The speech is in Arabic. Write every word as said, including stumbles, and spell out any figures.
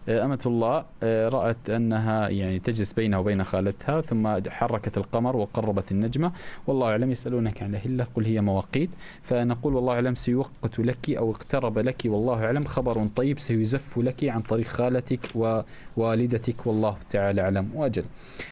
أمة الله رأت أنها يعني تجلس بينها وبين خالتها، ثم حركت القمر وقربت النجمة. والله أعلم. يسألونك عن الأهلة قل هي مواقيت. فنقول والله أعلم سيوقت لك أو اقترب لك، والله أعلم خبر طيب سيزف لك عن طريق خالتك ووالدتك، والله تعالى أعلم وأجل.